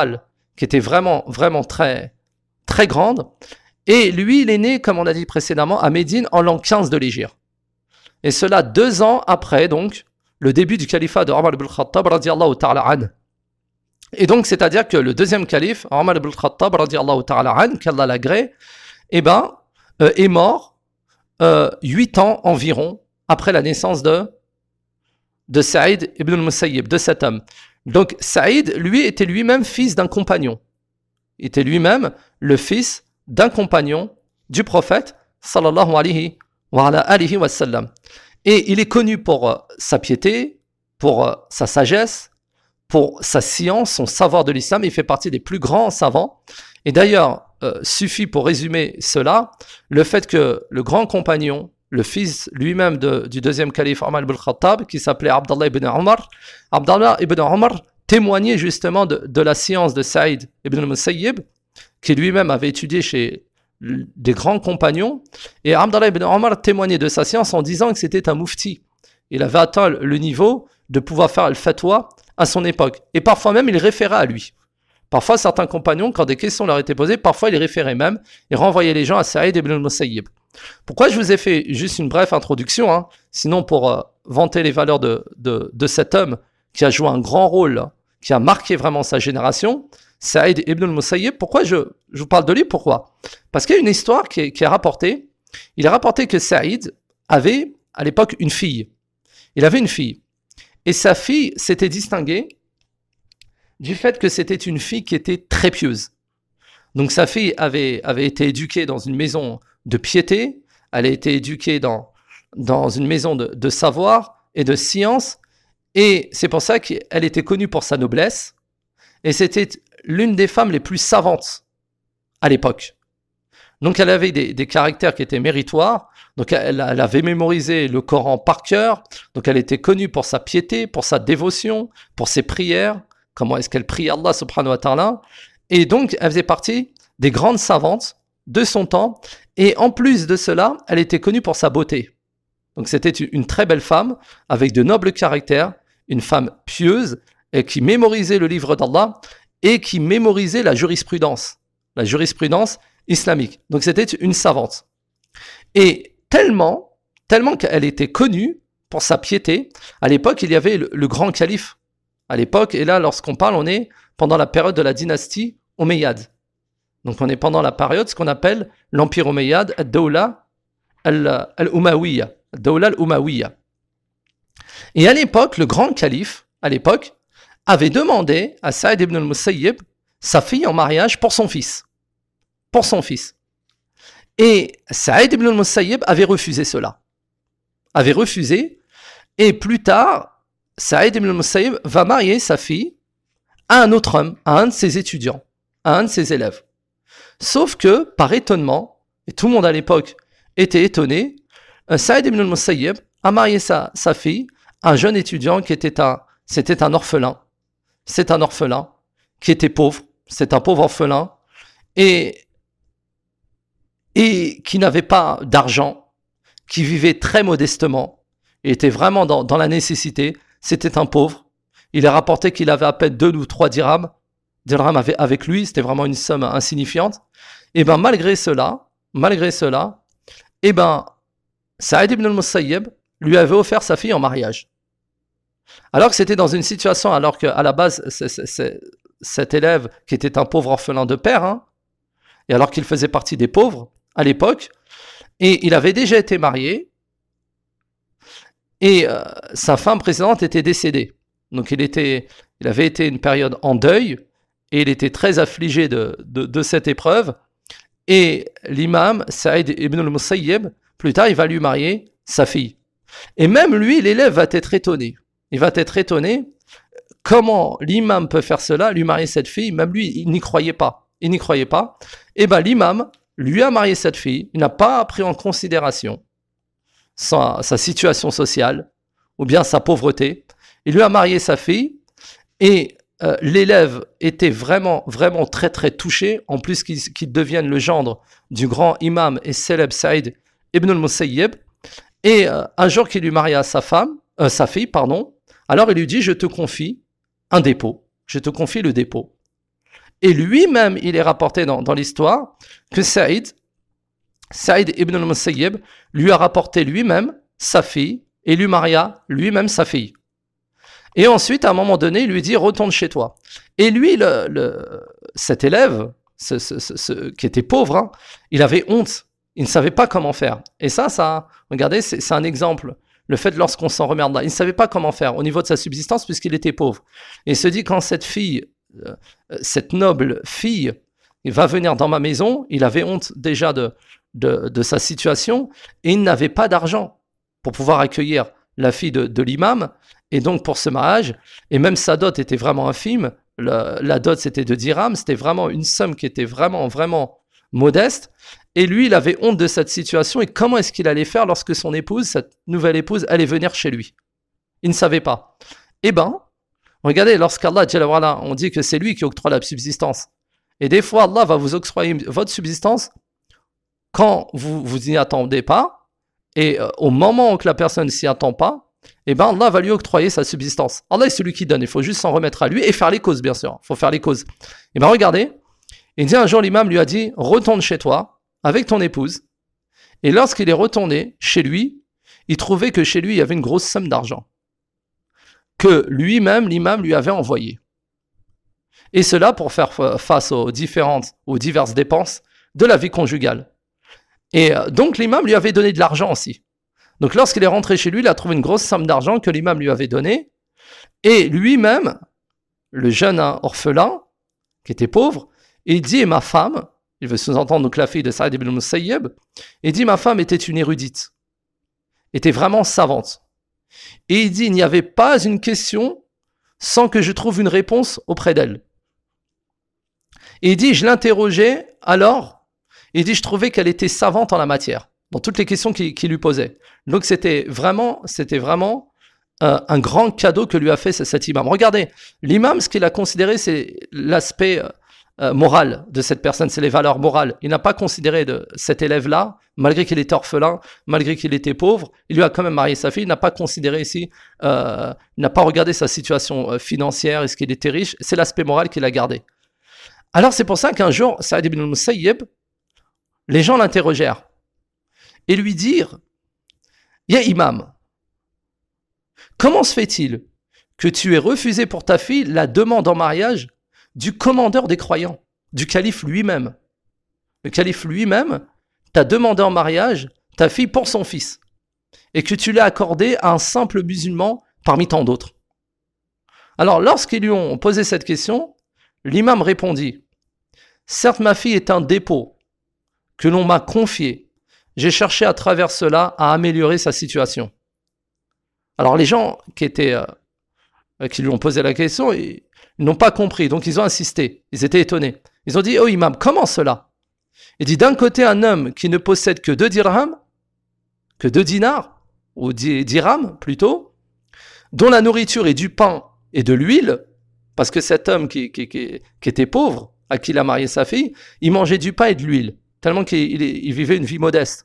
Speaker 1: qui était vraiment, vraiment très, très grande. Et lui, il est né, comme on a dit précédemment, à Médine en l'an quinze de l'Hégire. Et cela deux ans après, donc, le début du califat de Omar ibn al-Khattab, radiallahu ta'ala an. Et donc, c'est-à-dire que le deuxième calife, Omar ibn al-Khattab, radiallahu ta'ala an, qu'Allah l'agrée, eh ben, euh, est mort euh, huit ans environ après la naissance de, de Saïd ibn al-Musayyib, de cet homme. Donc, Saïd, lui, était lui-même fils d'un compagnon. Il était lui-même le fils d'un compagnon du prophète, sallallahu alayhi wa, ala alihi wa sallam. Et il est connu pour euh, sa piété, pour euh, sa sagesse, pour sa science, son savoir de l'islam. Il fait partie des plus grands savants. Et d'ailleurs, euh, suffit pour résumer cela, le fait que le grand compagnon, le fils lui-même de, du deuxième calife Omar ibn al-Khattab, qui s'appelait Abdallah ibn Omar, Abdallah ibn Omar témoignait justement de, de la science de Saïd ibn al-Musayyib, qui lui-même avait étudié chez des grands compagnons, et Abdallah ibn Omar témoignait de sa science en disant que c'était un mufti. Il avait atteint le niveau de pouvoir faire le fatwa à son époque, et parfois même il référait à lui. Parfois certains compagnons, quand des questions leur étaient posées, parfois ils référaient même et renvoyaient les gens à Saïd ibn al-Musayyib. Pourquoi je vous ai fait juste une brève introduction, hein, sinon pour euh, vanter les valeurs de, de, de cet homme qui a joué un grand rôle, qui a marqué vraiment sa génération, Saïd ibn al-Musayyib. Pourquoi je, je vous parle de lui? Pourquoi? Parce qu'il y a une histoire qui est, qui est rapportée. Il est rapporté que Saïd avait à l'époque une fille. Il avait une fille. Et sa fille s'était distinguée du fait que c'était une fille qui était très pieuse. Donc sa fille avait, avait été éduquée dans une maison de piété, elle a été éduquée dans, dans une maison de, de savoir et de science, et c'est pour ça qu'elle était connue pour sa noblesse, et c'était l'une des femmes les plus savantes à l'époque. Donc elle avait des, des caractères qui étaient méritoires, donc elle, elle avait mémorisé le Coran par cœur, donc elle était connue pour sa piété, pour sa dévotion, pour ses prières, comment est-ce qu'elle prie Allah subhanahu wa ta'ala, et donc elle faisait partie des grandes savantes de son temps, et en plus de cela, elle était connue pour sa beauté. Donc c'était une très belle femme, avec de nobles caractères, une femme pieuse, et qui mémorisait le livre d'Allah, et qui mémorisait la jurisprudence, la jurisprudence islamique. Donc c'était une savante. Et tellement, tellement qu'elle était connue pour sa piété, à l'époque il y avait le, le grand calife, à l'époque, et là lorsqu'on parle, on est pendant la période de la dynastie Omeyyade. Donc on est pendant la période, ce qu'on appelle l'Empire Omeyyade, Ad-Dawla al-Umawiya. Ad-Dawla al-Umawiya. Et à l'époque, le grand calife, à l'époque, avait demandé à Saïd ibn al-Musayyib sa fille en mariage pour son fils. Pour son fils. Et Saïd ibn al-Musayyib avait refusé cela. Avait refusé. Et plus tard, Saïd ibn al-Musayyib va marier sa fille à un autre homme, à un de ses étudiants, à un de ses élèves. Sauf que, par étonnement, et tout le monde à l'époque était étonné, Saïd ibn al-Musayyib a marié sa, sa fille à un jeune étudiant qui était un, c'était un orphelin. C'est un orphelin qui était pauvre. C'est un pauvre orphelin et, et qui n'avait pas d'argent, qui vivait très modestement, et était vraiment dans, dans la nécessité. C'était un pauvre. Il est rapporté qu'il avait à peine deux ou trois dirhams. Dirhams avec, avec lui, c'était vraiment une somme insignifiante. Et bien malgré cela, malgré cela, et ben Saïd ibn al-Musayyib lui avait offert sa fille en mariage. Alors que c'était dans une situation, alors qu'à la base, c'est, c'est, c'est, cet élève qui était un pauvre orphelin de père, hein, et alors qu'il faisait partie des pauvres à l'époque, et il avait déjà été marié, et euh, sa femme précédente était décédée. Donc il, était, il avait été une période en deuil, et il était très affligé de, de, de cette épreuve, et l'imam Saïd ibn al-Musayyib, plus tard, il va lui marier sa fille. Et même lui, l'élève va être étonné. Il va être étonné comment l'imam peut faire cela, lui marier cette fille. Même lui, il n'y croyait pas. Il n'y croyait pas. Et bien l'imam lui a marié cette fille. Il n'a pas pris en considération sa, sa situation sociale ou bien sa pauvreté. Il lui a marié sa fille et euh, l'élève était vraiment, vraiment très, très touché. En plus qu'il, qu'il devienne le gendre du grand imam et célèbre Saïd ibn al-Musayyib. Et euh, un jour qu'il lui maria sa femme, euh, sa fille, pardon, alors il lui dit, je te confie un dépôt, je te confie le dépôt. Et lui-même, il est rapporté dans, dans l'histoire que Saïd, Saïd ibn al-Musayyib, lui a rapporté lui-même sa fille et lui maria lui-même sa fille. Et ensuite, à un moment donné, il lui dit « Retourne chez toi ». Et lui, le, le, cet élève, ce, ce, ce, ce, qui était pauvre, hein, il avait honte. Il ne savait pas comment faire. Et ça, ça regardez, c'est, c'est un exemple. Le fait, lorsqu'on s'en remet là, il ne savait pas comment faire au niveau de sa subsistance puisqu'il était pauvre. Et il se dit, quand cette fille, euh, cette noble fille, va venir dans ma maison, il avait honte déjà de, de, de sa situation et il n'avait pas d'argent pour pouvoir accueillir la fille de, de l'imam. Et donc, pour ce mariage, et même sa dot était vraiment infime, la, la dot c'était de dirhams, c'était vraiment une somme qui était vraiment, vraiment modeste. Et lui, il avait honte de cette situation. Et comment est-ce qu'il allait faire lorsque son épouse, cette nouvelle épouse, allait venir chez lui? Il ne savait pas. Eh ben, regardez, lorsqu'Allah, on dit que c'est lui qui octroie la subsistance. Et des fois, Allah va vous octroyer votre subsistance quand vous vous n'y attendez pas. Et euh, au moment où la personne ne s'y attend pas, eh ben Allah va lui octroyer sa subsistance. Allah est celui qui donne, il faut juste s'en remettre à lui et faire les causes, bien sûr. Il faut faire les causes. Eh ben regardez, il dit un jour, l'imam lui a dit, retourne chez toi avec ton épouse. Et lorsqu'il est retourné chez lui, il trouvait que chez lui, il y avait une grosse somme d'argent que lui-même, l'imam lui avait envoyé. Et cela pour faire face aux différentes, aux diverses dépenses de la vie conjugale. Et donc l'imam lui avait donné de l'argent aussi. Donc lorsqu'il est rentré chez lui, il a trouvé une grosse somme d'argent que l'imam lui avait donnée. Et lui-même, le jeune orphelin, qui était pauvre, il dit, et ma femme, il veut sous-entendre donc la fille de Saïd ibn al-Musayyib, il dit, ma femme était une érudite, était vraiment savante. Et il dit, il n'y avait pas une question sans que je trouve une réponse auprès d'elle. Et il dit, je l'interrogeais alors, il dit, je trouvais qu'elle était savante en la matière, dans toutes les questions qu'il, qu'il lui posait. Donc c'était vraiment, c'était vraiment euh, un grand cadeau que lui a fait cet imam. Regardez, l'imam, ce qu'il a considéré, c'est l'aspect euh, moral de cette personne, c'est les valeurs morales. Il n'a pas considéré de cet élève-là, malgré qu'il était orphelin, malgré qu'il était pauvre, il lui a quand même marié sa fille, il n'a pas considéré ici, euh, il n'a pas regardé sa situation financière, est-ce qu'il était riche, c'est l'aspect moral qu'il a gardé. Alors c'est pour ça qu'un jour, Saïd ibn al-Musayyib, les gens l'interrogèrent et lui dirent, ya imam, comment se fait-il que tu aies refusé pour ta fille la demande en mariage du commandeur des croyants, du calife lui-même? Le calife lui-même t'a demandé en mariage ta fille pour son fils et que tu l'as accordée à un simple musulman parmi tant d'autres. Alors lorsqu'ils lui ont posé cette question, l'imam répondit, certes ma fille est un dépôt que l'on m'a confié. J'ai cherché à travers cela à améliorer sa situation. Alors les gens qui étaient, euh, qui lui ont posé la question, ils, ils n'ont pas compris, donc ils ont insisté. Ils étaient étonnés. Ils ont dit, oh imam, comment cela? Il dit, d'un côté un homme qui ne possède que deux dirhams, que deux dinars, ou dix dirhams plutôt, dont la nourriture est du pain et de l'huile, parce que cet homme qui, qui, qui, qui était pauvre, à qui il a marié sa fille, il mangeait du pain et de l'huile, tellement qu'il il, il vivait une vie modeste.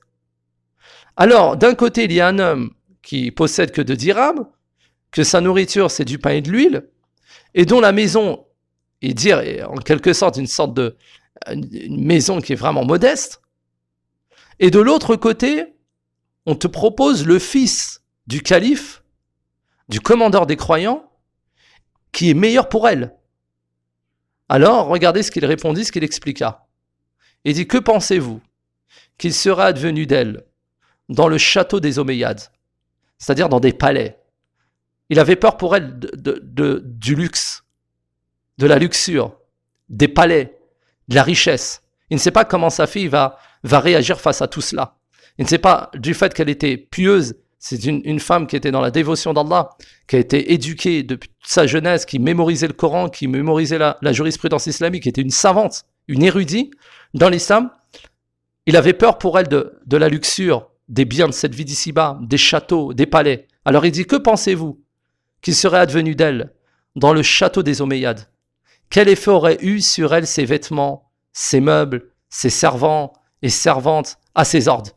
Speaker 1: Alors, d'un côté, il y a un homme qui possède que deux dirhams, que sa nourriture, c'est du pain et de l'huile, et dont la maison, et dire, est en quelque sorte une sorte de une maison qui est vraiment modeste. Et de l'autre côté, on te propose le fils du calife, du commandeur des croyants, qui est meilleur pour elle. Alors, regardez ce qu'il répondit, ce qu'il expliqua. Il dit, que pensez-vous qu'il sera advenu d'elle dans le château des Omeyyades, c'est-à-dire dans des palais? Il avait peur pour elle de, de, de, du luxe, de la luxure, des palais, de la richesse. Il ne sait pas comment sa fille va, va réagir face à tout cela. Il ne sait pas du fait qu'elle était pieuse. C'est une, une femme qui était dans la dévotion d'Allah, qui a été éduquée depuis sa jeunesse, qui mémorisait le Coran, qui mémorisait la, la jurisprudence islamique, qui était une savante, une érudite dans l'islam. Il avait peur pour elle de, de la luxure, des biens de cette vie d'ici-bas, des châteaux, des palais. Alors il dit, que pensez-vous qu'il serait advenu d'elle dans le château des Omeyyades? Quel effet auraient eu sur elle ses vêtements, ses meubles, ses servants et servantes à ses ordres?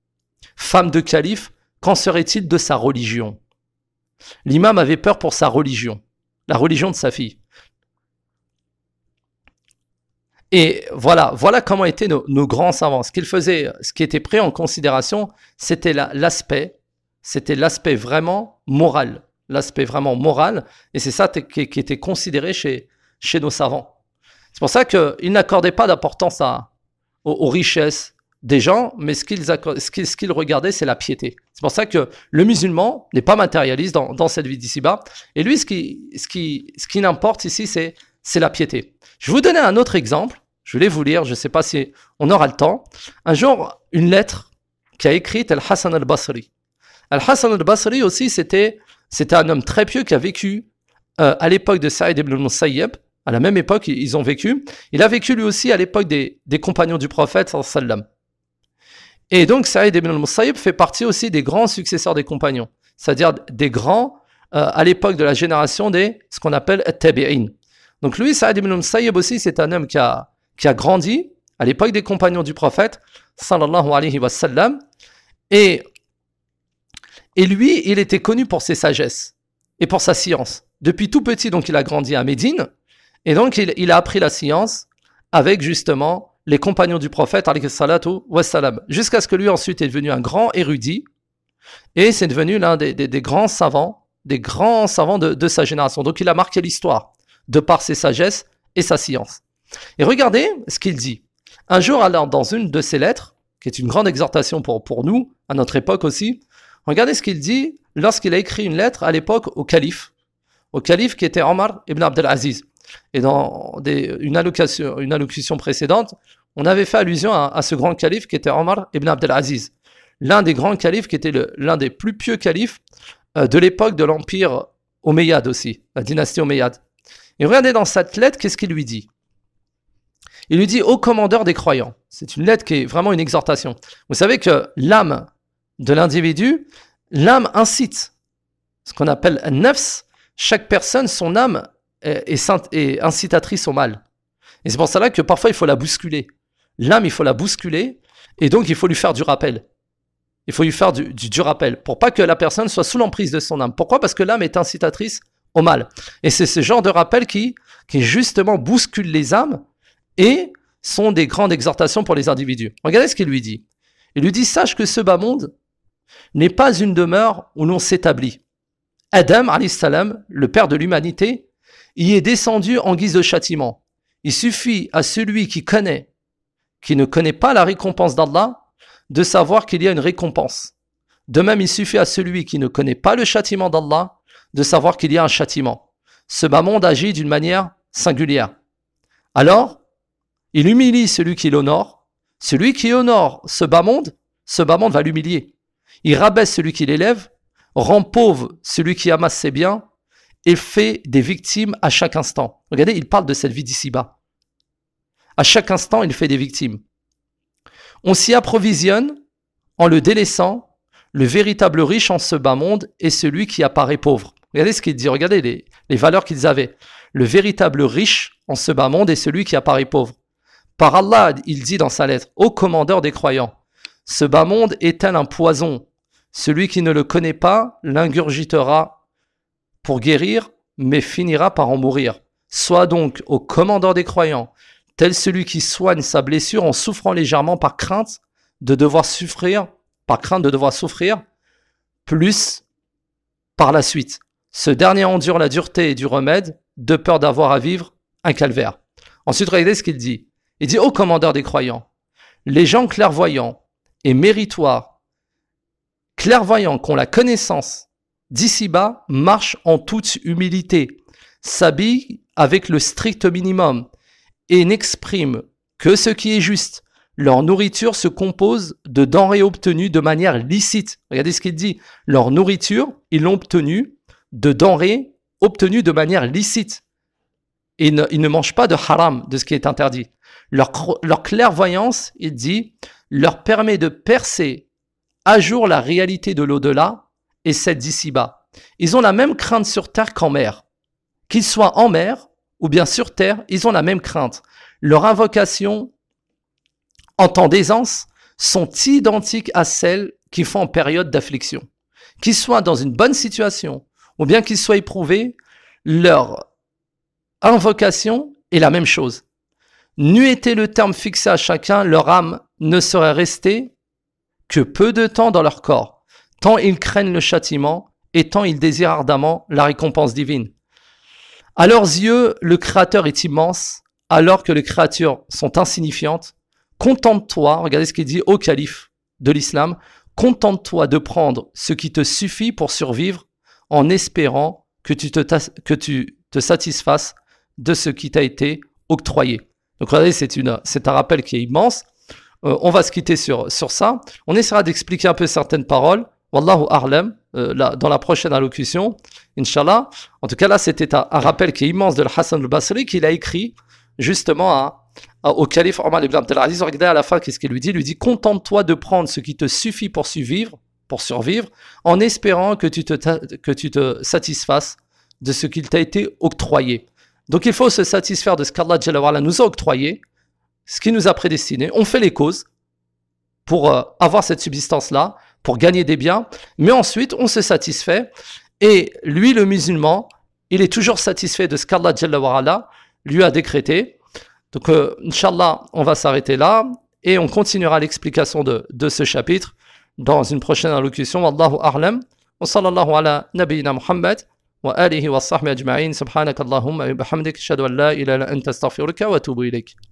Speaker 1: Femme de calife, qu'en serait-il de sa religion? L'imam avait peur pour sa religion, la religion de sa fille. Et voilà, voilà comment étaient nos, nos grands savants. Ce qu'ils faisaient, ce qui était pris en considération, c'était la, l'aspect, c'était l'aspect vraiment moral, l'aspect vraiment moral, et c'est ça qui, qui était considéré chez, chez nos savants. C'est pour ça qu'ils n'accordaient pas d'importance à, aux, aux richesses des gens, mais ce qu'ils, ce qu'ils, ce qu'ils regardaient, c'est la piété. C'est pour ça que le musulman n'est pas matérialiste dans, dans cette vie d'ici-bas, et lui, ce qui, ce qui, ce qui n'importe ici, c'est, c'est la piété. Je vais vous donner un autre exemple. Je voulais vous lire, je ne sais pas si on aura le temps. Un jour, une lettre qu'a écrite Al-Hassan al-Basri. Al-Hassan al-Basri aussi, c'était, c'était un homme très pieux qui a vécu euh, à l'époque de Saïd ibn al-Musayyib. À la même époque, ils ont vécu. Il a vécu lui aussi à l'époque des, des compagnons du prophète, sallallahu alayhi wa sallam. Et donc, Saïd ibn al-Musayyib fait partie aussi des grands successeurs des compagnons. C'est-à-dire des grands euh, à l'époque de la génération des, ce qu'on appelle at-tabi'in. Donc lui, Saïd ibn al-Musayyib aussi, c'est un homme qui a, qui a grandi à l'époque des compagnons du prophète, sallallahu alayhi wa sallam. Et, et lui, il était connu pour ses sagesses et pour sa science. Depuis tout petit, donc, il a grandi à Médine. Et donc, il, il a appris la science avec, justement, les compagnons du prophète, alayhi salatu wa salam. Jusqu'à ce que lui, ensuite, est devenu un grand érudit. Et c'est devenu l'un des, des, des grands savants, des grands savants de, de sa génération. Donc, il a marqué l'histoire de par ses sagesses et sa science. Et regardez ce qu'il dit. Un jour, alors, dans une de ses lettres, qui est une grande exhortation pour, pour nous, à notre époque aussi, regardez ce qu'il dit lorsqu'il a écrit une lettre à l'époque au calife, au calife qui était Omar ibn Abdelaziz. Et dans des, une, allocution, une allocution précédente, on avait fait allusion à, à ce grand calife qui était Omar ibn Abdelaziz, l'un des grands califes qui était le, l'un des plus pieux califes euh, de l'époque de l'empire omeyyade aussi, la dynastie omeyyade. Et regardez dans cette lettre, qu'est-ce qu'il lui dit? Il lui dit « Ô commandeur des croyants ». C'est une lettre qui est vraiment une exhortation. Vous savez que l'âme de l'individu, l'âme incite. Ce qu'on appelle un nafs, chaque personne, son âme est, est, est incitatrice au mal. Et c'est pour cela que parfois il faut la bousculer. L'âme, il faut la bousculer, et donc il faut lui faire du rappel. Il faut lui faire du, du, du rappel, pour pas que la personne soit sous l'emprise de son âme. Pourquoi? Parce que l'âme est incitatrice au mal. Et c'est ce genre de rappel qui, qui justement bouscule les âmes, et sont des grandes exhortations pour les individus. Regardez ce qu'il lui dit. Il lui dit « Sache que ce bas monde n'est pas une demeure où l'on s'établit. Adam, alayhi salam, le père de l'humanité, y est descendu en guise de châtiment. Il suffit à celui qui connaît, qui ne connaît pas la récompense d'Allah, de savoir qu'il y a une récompense. De même, il suffit à celui qui ne connaît pas le châtiment d'Allah, de savoir qu'il y a un châtiment. Ce bas monde agit d'une manière singulière. Alors, il humilie celui qui l'honore. Celui qui honore ce bas monde, ce bas monde va l'humilier. Il rabaisse celui qui l'élève, rend pauvre celui qui amasse ses biens et fait des victimes à chaque instant. Regardez, il parle de cette vie d'ici-bas. À chaque instant, il fait des victimes. On s'y approvisionne en le délaissant. Le véritable riche en ce bas monde est celui qui apparaît pauvre. Regardez ce qu'il dit, regardez les, les valeurs qu'ils avaient. Le véritable riche en ce bas monde est celui qui apparaît pauvre. Par Allah, il dit dans sa lettre, « Ô commandeur des croyants, ce bas monde est tel un poison. Celui qui ne le connaît pas l'ingurgitera pour guérir, mais finira par en mourir. Sois donc, ô commandeur des croyants, tel celui qui soigne sa blessure en souffrant légèrement par crainte de devoir souffrir, par crainte de devoir souffrir, plus par la suite. Ce dernier endure la dureté et du remède, de peur d'avoir à vivre un calvaire. » Ensuite, regardez ce qu'il dit. Il dit, ô commandeur des croyants, les gens clairvoyants et méritoires, clairvoyants qui ont la connaissance d'ici-bas, marchent en toute humilité, s'habillent avec le strict minimum et n'expriment que ce qui est juste. Leur nourriture se compose de denrées obtenues de manière licite. Regardez ce qu'il dit. Leur nourriture, ils l'ont obtenue de denrées obtenues de manière licite. Et ils ne, ils ne mangent pas de haram, de ce qui est interdit. Leur, leur clairvoyance, il dit, leur permet de percer à jour la réalité de l'au-delà et celle d'ici-bas. Ils ont la même crainte sur terre qu'en mer. Qu'ils soient en mer ou bien sur terre, ils ont la même crainte. Leurs invocations en temps d'aisance sont identiques à celles qu'ils font en période d'affliction. Qu'ils soient dans une bonne situation ou bien qu'ils soient éprouvés, leur invocation est la même chose. N'eût été le terme fixé à chacun, leur âme ne serait restée que peu de temps dans leur corps, tant ils craignent le châtiment et tant ils désirent ardemment la récompense divine. À leurs yeux, le Créateur est immense, alors que les créatures sont insignifiantes. Contente-toi, regardez ce qu'il dit au calife de l'islam, contente-toi de prendre ce qui te suffit pour survivre en espérant que tu te, que tu te satisfasses de ce qui t'a été octroyé. Donc regardez, c'est, une, c'est un rappel qui est immense. Euh, on va se quitter sur, sur ça. On essaiera d'expliquer un peu certaines paroles. Wallahu a'lam, euh, là, dans la prochaine allocution, Inch'Allah. En tout cas, là, c'était un, un rappel qui est immense de Hassan al-Basri qu'il a écrit justement à, à, au calife Omar ibn Abdel Aziz. Regardez à la fin, qu'est-ce qu'il lui dit? Il lui dit, contente-toi de prendre ce qui te suffit pour survivre, pour survivre, en espérant que tu te, que tu te satisfasses de ce qu'il t'a été octroyé. Donc, il faut se satisfaire de ce qu'Allah Jalla wa Ala nous a octroyé, ce qui nous a prédestiné. On fait les causes pour euh, avoir cette subsistance-là, pour gagner des biens, mais ensuite, on se satisfait. Et lui, le musulman, il est toujours satisfait de ce qu'Allah Jalla wa Ala lui a décrété. Donc, euh, Inch'Allah, on va s'arrêter là et on continuera l'explication de, de ce chapitre dans une prochaine allocution. Wallahu a'lam. Wa sallallahu ala nabiyyina Muhammad wa alihi wa sahbihi ajma'in. Subhanakallahumma wa bihamdik. Ashhadu an la ilaha illa anta astaghfiruka wa atubu ilayk.